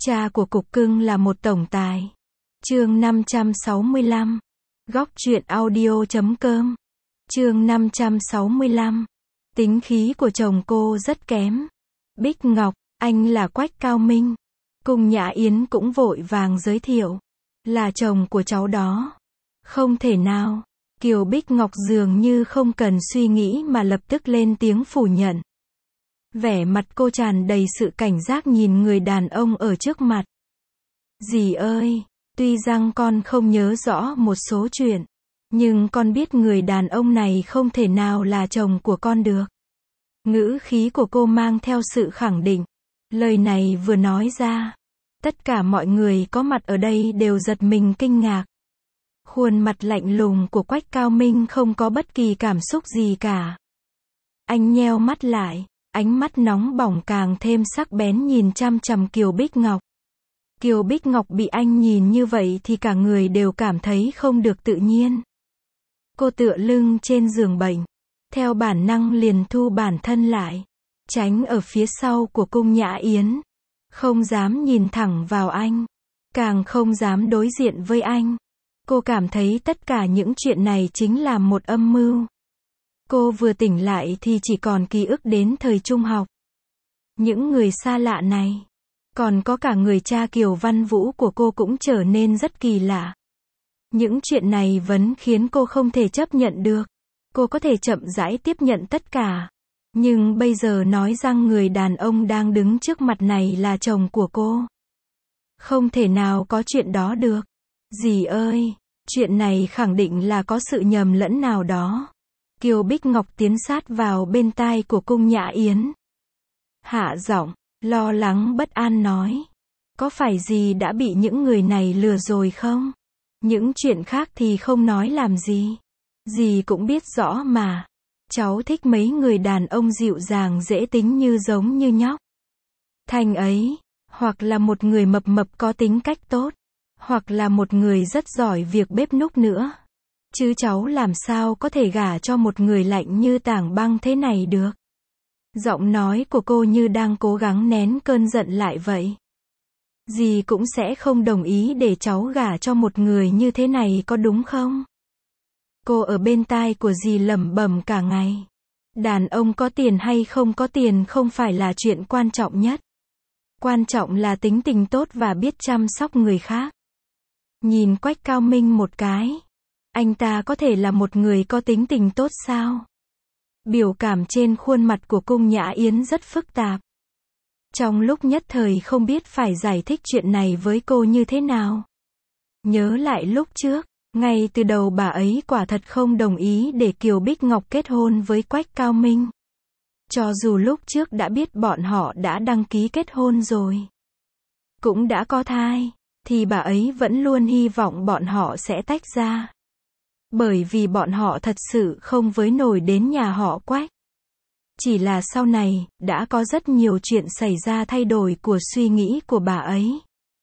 Cha của cục cưng là một tổng tài. Chương 565. Góc truyện audio.com. Chương 565. Tính khí của chồng cô rất kém. Bích Ngọc, anh là Quách Cao Minh. Cung Nhã Yến cũng vội vàng giới thiệu. Là chồng của cháu đó. Không thể nào. Kiều Bích Ngọc dường như không cần suy nghĩ mà lập tức lên tiếng phủ nhận. Vẻ mặt cô tràn đầy sự cảnh giác nhìn người đàn ông ở trước mặt. Dì ơi, tuy rằng con không nhớ rõ một số chuyện, nhưng con biết người đàn ông này không thể nào là chồng của con được. Ngữ khí của cô mang theo sự khẳng định. Lời này vừa nói ra, tất cả mọi người có mặt ở đây đều giật mình kinh ngạc. Khuôn mặt lạnh lùng của Quách Cao Minh không có bất kỳ cảm xúc gì cả. Anh nheo mắt lại, ánh mắt nóng bỏng càng thêm sắc bén nhìn chăm chằm Kiều Bích Ngọc. Kiều Bích Ngọc bị anh nhìn như vậy thì cả người đều cảm thấy không được tự nhiên. Cô tựa lưng trên giường bệnh, theo bản năng liền thu bản thân lại, tránh ở phía sau của Cung Nhã Yến, không dám nhìn thẳng vào anh, càng không dám đối diện với anh. Cô cảm thấy tất cả những chuyện này chính là một âm mưu. Cô vừa tỉnh lại thì chỉ còn ký ức đến thời trung học. Những người xa lạ này, còn có cả người cha Kiều Văn Vũ của cô cũng trở nên rất kỳ lạ. Những chuyện này vẫn khiến cô không thể chấp nhận được. Cô có thể chậm rãi tiếp nhận tất cả. Nhưng bây giờ nói rằng người đàn ông đang đứng trước mặt này là chồng của cô. Không thể nào có chuyện đó được. Dì ơi, chuyện này khẳng định là có sự nhầm lẫn nào đó. Kiều Bích Ngọc tiến sát vào bên tai của Cung Nhã Yến. Hạ giọng, lo lắng bất an nói. Có phải dì đã bị những người này lừa rồi không? Những chuyện khác thì không nói làm gì. Dì cũng biết rõ mà. Cháu thích mấy người đàn ông dịu dàng dễ tính như giống như nhóc Thanh ấy, hoặc là một người mập mập có tính cách tốt, hoặc là một người rất giỏi việc bếp núc nữa. Chứ cháu làm sao có thể gả cho một người lạnh như tảng băng thế này được. Giọng nói của cô như đang cố gắng nén cơn giận lại vậy. Dì cũng sẽ không đồng ý để cháu gả cho một người như thế này có đúng không? Cô ở bên tai của dì lẩm bẩm cả ngày. Đàn ông có tiền hay không có tiền không phải là chuyện quan trọng nhất. Quan trọng là tính tình tốt và biết chăm sóc người khác. Nhìn Quách Cao Minh một cái. Anh ta có thể là một người có tính tình tốt sao? Biểu cảm trên khuôn mặt của Cung Nhã Yến rất phức tạp. Trong lúc nhất thời không biết phải giải thích chuyện này với cô như thế nào. Nhớ lại lúc trước, ngay từ đầu bà ấy quả thật không đồng ý để Kiều Bích Ngọc kết hôn với Quách Cao Minh. Cho dù lúc trước đã biết bọn họ đã đăng ký kết hôn rồi, cũng đã có thai, thì bà ấy vẫn luôn hy vọng bọn họ sẽ tách ra. Bởi vì bọn họ thật sự không với nổi đến nhà họ Quách. Chỉ là sau này, đã có rất nhiều chuyện xảy ra thay đổi của suy nghĩ của bà ấy.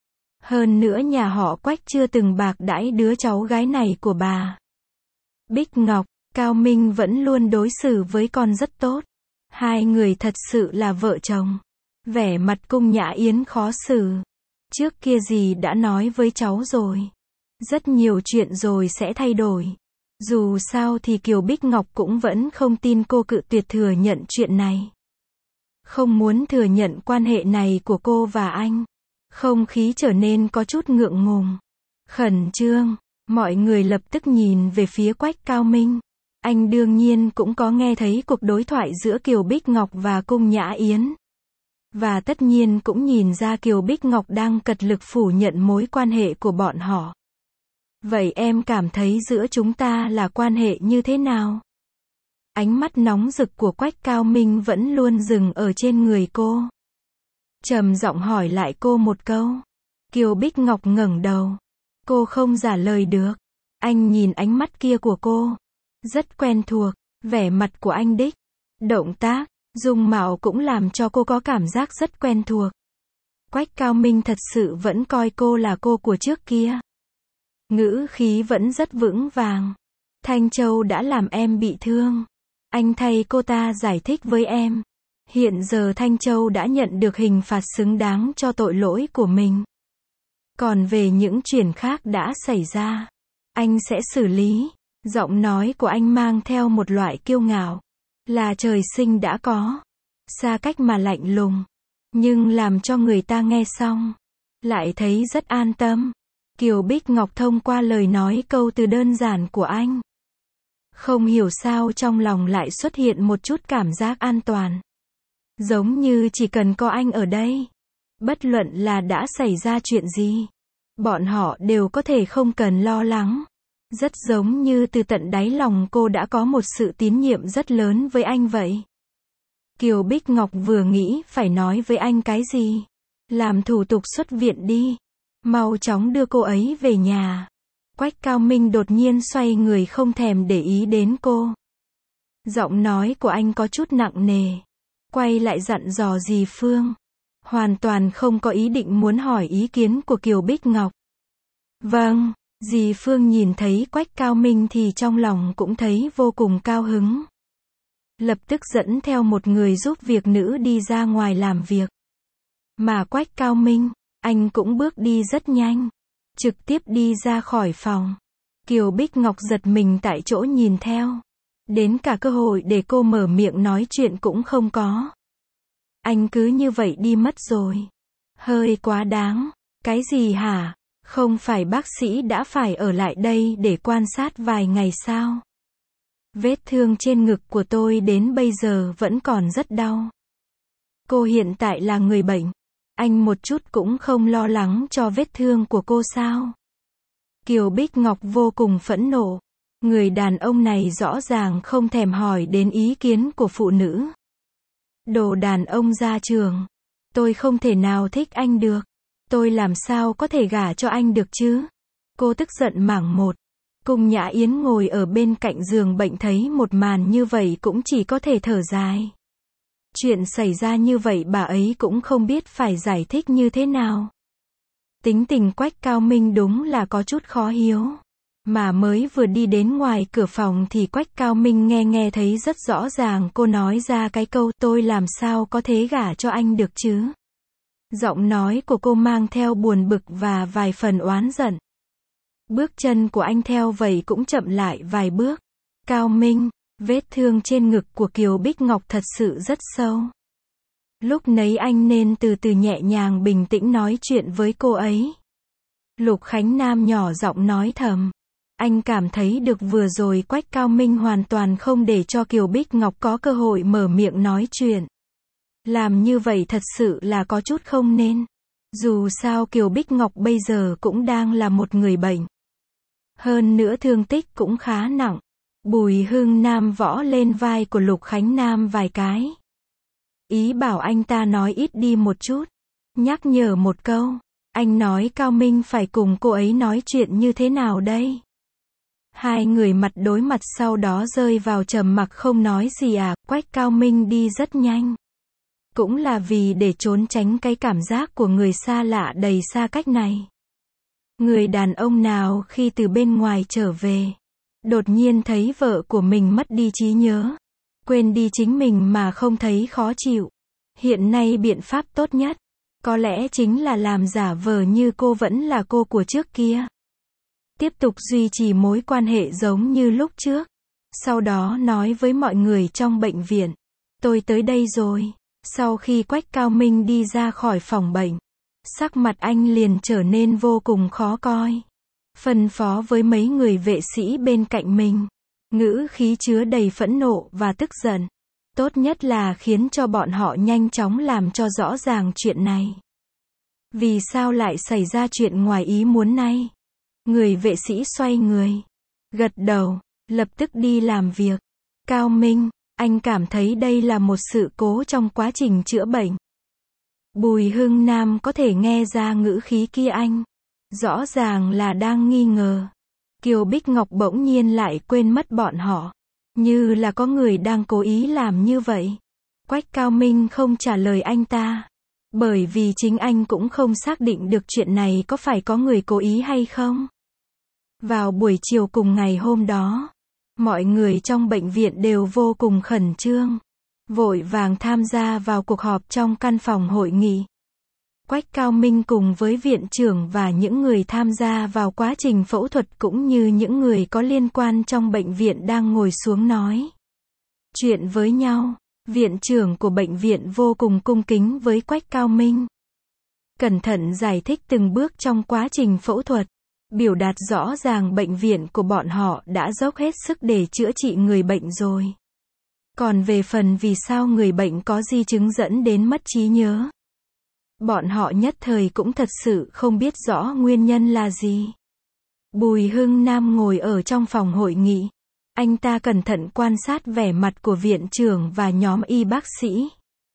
Hơn nữa nhà họ Quách chưa từng bạc đãi đứa cháu gái này của bà. Bích Ngọc, Cao Minh vẫn luôn đối xử với con rất tốt. Hai người thật sự là vợ chồng. Vẻ mặt Cung Nhã Yến khó xử. Trước kia dì đã nói với cháu rồi. Rất nhiều chuyện rồi sẽ thay đổi. Dù sao thì Kiều Bích Ngọc cũng vẫn không tin cô cự tuyệt thừa nhận chuyện này. Không muốn thừa nhận quan hệ này của cô và anh. Không khí trở nên có chút ngượng ngùng. Khẩn trương. Mọi người lập tức nhìn về phía Quách Cao Minh. Anh đương nhiên cũng có nghe thấy cuộc đối thoại giữa Kiều Bích Ngọc và Cung Nhã Yến. Và tất nhiên cũng nhìn ra Kiều Bích Ngọc đang cật lực phủ nhận mối quan hệ của bọn họ. Vậy em cảm thấy giữa chúng ta là quan hệ như thế nào? Ánh mắt nóng rực của Quách Cao Minh vẫn luôn dừng ở trên người cô. Trầm giọng hỏi lại cô một câu. Kiều Bích Ngọc ngẩng đầu. Cô không trả lời được. Anh nhìn ánh mắt kia của cô. Rất quen thuộc. Vẻ mặt của anh đích. Động tác, dung mạo cũng làm cho cô có cảm giác rất quen thuộc. Quách Cao Minh thật sự vẫn coi cô là cô của trước kia. Ngữ khí vẫn rất vững vàng. Thanh Châu đã làm em bị thương. Anh thay cô ta giải thích với em. Hiện giờ Thanh Châu đã nhận được hình phạt xứng đáng cho tội lỗi của mình. Còn về những chuyện khác đã xảy ra, anh sẽ xử lý. Giọng nói của anh mang theo một loại kiêu ngạo, là trời sinh đã có. Xa cách mà lạnh lùng, nhưng làm cho người ta nghe xong lại thấy rất an tâm. Kiều Bích Ngọc thông qua lời nói câu từ đơn giản của anh, không hiểu sao trong lòng lại xuất hiện một chút cảm giác an toàn. Giống như chỉ cần có anh ở đây, bất luận là đã xảy ra chuyện gì, bọn họ đều có thể không cần lo lắng. Rất giống như từ tận đáy lòng cô đã có một sự tín nhiệm rất lớn với anh vậy. Kiều Bích Ngọc vừa nghĩ phải nói với anh cái gì. Làm thủ tục xuất viện đi. Mau chóng đưa cô ấy về nhà. Quách Cao Minh đột nhiên xoay người không thèm để ý đến cô. Giọng nói của anh có chút nặng nề. Quay lại dặn dò dì Phương. Hoàn toàn không có ý định muốn hỏi ý kiến của Kiều Bích Ngọc. Vâng. Dì Phương nhìn thấy Quách Cao Minh thì trong lòng cũng thấy vô cùng cao hứng. Lập tức dẫn theo một người giúp việc nữ đi ra ngoài làm việc. Mà Quách Cao Minh, anh cũng bước đi rất nhanh. Trực tiếp đi ra khỏi phòng. Kiều Bích Ngọc giật mình tại chỗ nhìn theo. Đến cả cơ hội để cô mở miệng nói chuyện cũng không có. Anh cứ như vậy đi mất rồi. Hơi quá đáng. Cái gì hả? Không phải bác sĩ đã phải ở lại đây để quan sát vài ngày sao? Vết thương trên ngực của tôi đến bây giờ vẫn còn rất đau. Cô hiện tại là người bệnh. Anh một chút cũng không lo lắng cho vết thương của cô sao? Kiều Bích Ngọc vô cùng phẫn nộ. Người đàn ông này rõ ràng không thèm hỏi đến ý kiến của phụ nữ. Đồ đàn ông ra trường. Tôi không thể nào thích anh được. Tôi làm sao có thể gả cho anh được chứ? Cô tức giận mảng một. Cung Nhã Yến ngồi ở bên cạnh giường bệnh thấy một màn như vậy cũng chỉ có thể thở dài. Chuyện xảy ra như vậy bà ấy cũng không biết phải giải thích như thế nào. Tính tình Quách Cao Minh đúng là có chút khó hiếu. Mà mới vừa đi đến ngoài cửa phòng thì Quách Cao Minh nghe thấy rất rõ ràng cô nói ra cái câu tôi làm sao có thể gả cho anh được chứ? Giọng nói của cô mang theo buồn bực và vài phần oán giận. Bước chân của anh theo vậy cũng chậm lại vài bước. Cao Minh, vết thương trên ngực của Kiều Bích Ngọc thật sự rất sâu. Lúc nấy anh nên từ từ nhẹ nhàng bình tĩnh nói chuyện với cô ấy. Lục Khánh Nam nhỏ giọng nói thầm. Anh cảm thấy được vừa rồi Quách Cao Minh hoàn toàn không để cho Kiều Bích Ngọc có cơ hội mở miệng nói chuyện. Làm như vậy thật sự là có chút không nên. Dù sao Kiều Bích Ngọc bây giờ cũng đang là một người bệnh. Hơn nữa thương tích cũng khá nặng. Bùi Hưng Nam võ lên vai của Lục Khánh Nam vài cái. Ý bảo anh ta nói ít đi một chút. Nhắc nhở một câu. Anh nói Cao Minh phải cùng cô ấy nói chuyện như thế nào đây? Hai người mặt đối mặt sau đó rơi vào trầm mặc không nói gì à. Quách Cao Minh đi rất nhanh. Cũng là vì để trốn tránh cái cảm giác của người xa lạ đầy xa cách này. Người đàn ông nào khi từ bên ngoài trở về, đột nhiên thấy vợ của mình mất đi trí nhớ, quên đi chính mình mà không thấy khó chịu. Hiện nay biện pháp tốt nhất, có lẽ chính là làm giả vờ như cô vẫn là cô của trước kia. Tiếp tục duy trì mối quan hệ giống như lúc trước. Sau đó nói với mọi người trong bệnh viện, tôi tới đây rồi. Sau khi Quách Cao Minh đi ra khỏi phòng bệnh, sắc mặt anh liền trở nên vô cùng khó coi. Phân phó với mấy người vệ sĩ bên cạnh mình. Ngữ khí chứa đầy phẫn nộ và tức giận. Tốt nhất là khiến cho bọn họ nhanh chóng làm cho rõ ràng chuyện này. Vì sao lại xảy ra chuyện ngoài ý muốn này? Người vệ sĩ xoay người, gật đầu, lập tức đi làm việc. Cao Minh, anh cảm thấy đây là một sự cố trong quá trình chữa bệnh. Bùi Hưng Nam có thể nghe ra ngữ khí kia anh. Rõ ràng là đang nghi ngờ. Kiều Bích Ngọc bỗng nhiên lại quên mất bọn họ. Như là có người đang cố ý làm như vậy. Quách Cao Minh không trả lời anh ta. Bởi vì chính anh cũng không xác định được chuyện này có phải có người cố ý hay không. Vào buổi chiều cùng ngày hôm đó, mọi người trong bệnh viện đều vô cùng khẩn trương. vội vàng tham gia vào cuộc họp trong căn phòng hội nghị. Quách Cao Minh cùng với viện trưởng và những người tham gia vào quá trình phẫu thuật cũng như những người có liên quan trong bệnh viện đang ngồi xuống nói chuyện với nhau. Viện trưởng của bệnh viện vô cùng cung kính với Quách Cao Minh. Cẩn thận giải thích từng bước trong quá trình phẫu thuật, biểu đạt rõ ràng bệnh viện của bọn họ đã dốc hết sức để chữa trị người bệnh rồi. Còn về phần vì sao người bệnh có di chứng dẫn đến mất trí nhớ, bọn họ nhất thời cũng thật sự không biết rõ nguyên nhân là gì. Bùi Hưng Nam ngồi ở trong phòng hội nghị. Anh ta cẩn thận quan sát vẻ mặt của viện trưởng và nhóm y bác sĩ.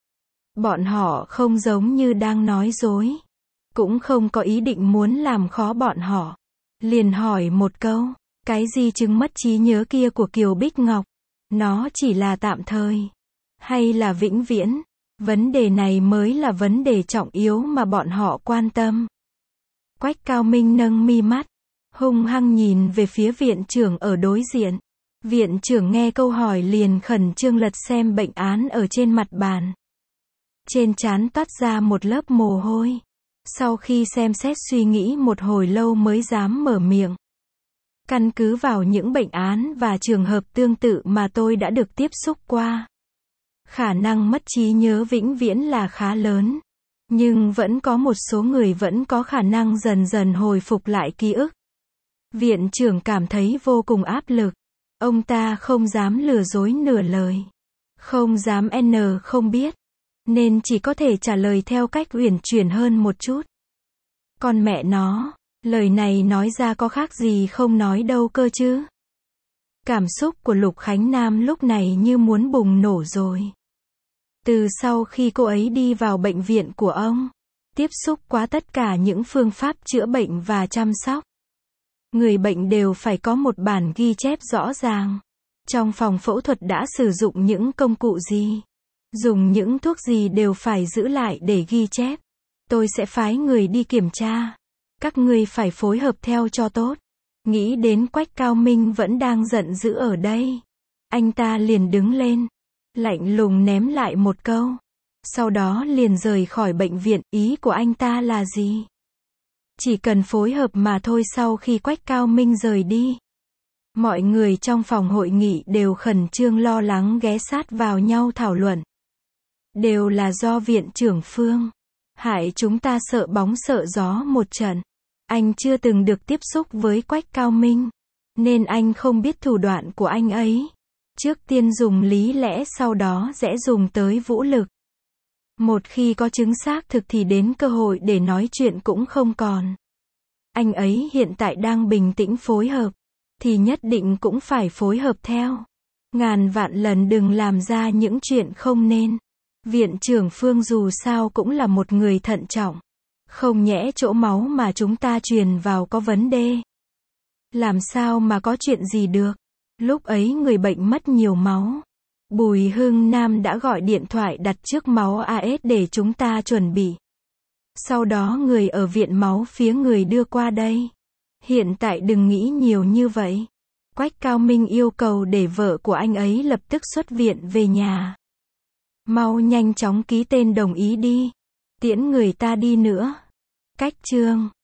Bọn họ không giống như đang nói dối, cũng không có ý định muốn làm khó bọn họ. Liền hỏi một câu, cái di chứng mất trí nhớ kia của Kiều Bích Ngọc, nó chỉ là tạm thời, hay là vĩnh viễn? Vấn đề này mới là vấn đề trọng yếu mà bọn họ quan tâm. Quách Cao Minh nâng mi mắt, hung hăng nhìn về phía viện trưởng ở đối diện. Viện trưởng nghe câu hỏi liền khẩn trương lật xem bệnh án ở trên mặt bàn. Trên trán toát ra một lớp mồ hôi. Sau khi xem xét suy nghĩ một hồi lâu mới dám mở miệng. Căn cứ vào những bệnh án và trường hợp tương tự mà tôi đã được tiếp xúc qua, khả năng mất trí nhớ vĩnh viễn là khá lớn. Nhưng vẫn có một số người vẫn có khả năng dần dần hồi phục lại ký ức. Viện trưởng cảm thấy vô cùng áp lực. Ông ta không dám lừa dối nửa lời. Không dám không biết. Nên chỉ có thể trả lời theo cách uyển chuyển hơn một chút. Con mẹ nó, lời này nói ra có khác gì không nói đâu cơ chứ. Cảm xúc của Lục Khánh Nam lúc này như muốn bùng nổ rồi. Từ sau khi cô ấy đi vào bệnh viện của ông, tiếp xúc qua tất cả những phương pháp chữa bệnh và chăm sóc, người bệnh đều phải có một bản ghi chép rõ ràng. Trong phòng phẫu thuật đã sử dụng những công cụ gì, dùng những thuốc gì đều phải giữ lại để ghi chép. Tôi sẽ phái người đi kiểm tra. Các ngươi phải phối hợp theo cho tốt. Nghĩ đến Quách Cao Minh vẫn đang giận dữ ở đây. Anh ta liền đứng lên, lạnh lùng ném lại một câu. Sau đó liền rời khỏi bệnh viện. Ý của anh ta là gì? Chỉ cần phối hợp mà thôi. Sau khi Quách Cao Minh rời đi, mọi người trong phòng hội nghị đều khẩn trương lo lắng ghé sát vào nhau thảo luận. Đều là do viện trưởng Phương hại chúng ta sợ bóng sợ gió một trận. Anh chưa từng được tiếp xúc với Quách Cao Minh, nên anh không biết thủ đoạn của anh ấy. Trước tiên dùng lý lẽ, sau đó sẽ dùng tới vũ lực. Một khi có chứng xác thực thì đến cơ hội để nói chuyện cũng không còn. Anh ấy hiện tại đang bình tĩnh phối hợp, thì nhất định cũng phải phối hợp theo. Ngàn vạn lần đừng làm ra những chuyện không nên. Viện trưởng Phương dù sao cũng là một người thận trọng. Không nhẽ chỗ máu mà chúng ta truyền vào có vấn đề. Làm sao mà có chuyện gì được. Lúc ấy người bệnh mất nhiều máu. Bùi Hưng Nam đã gọi điện thoại đặt trước máu AS để chúng ta chuẩn bị. Sau đó người ở viện máu phía người đưa qua đây. Hiện tại đừng nghĩ nhiều như vậy. Quách Cao Minh yêu cầu để vợ của anh ấy lập tức xuất viện về nhà. Mau nhanh chóng ký tên đồng ý đi. Tiễn người ta đi nữa. Cách chương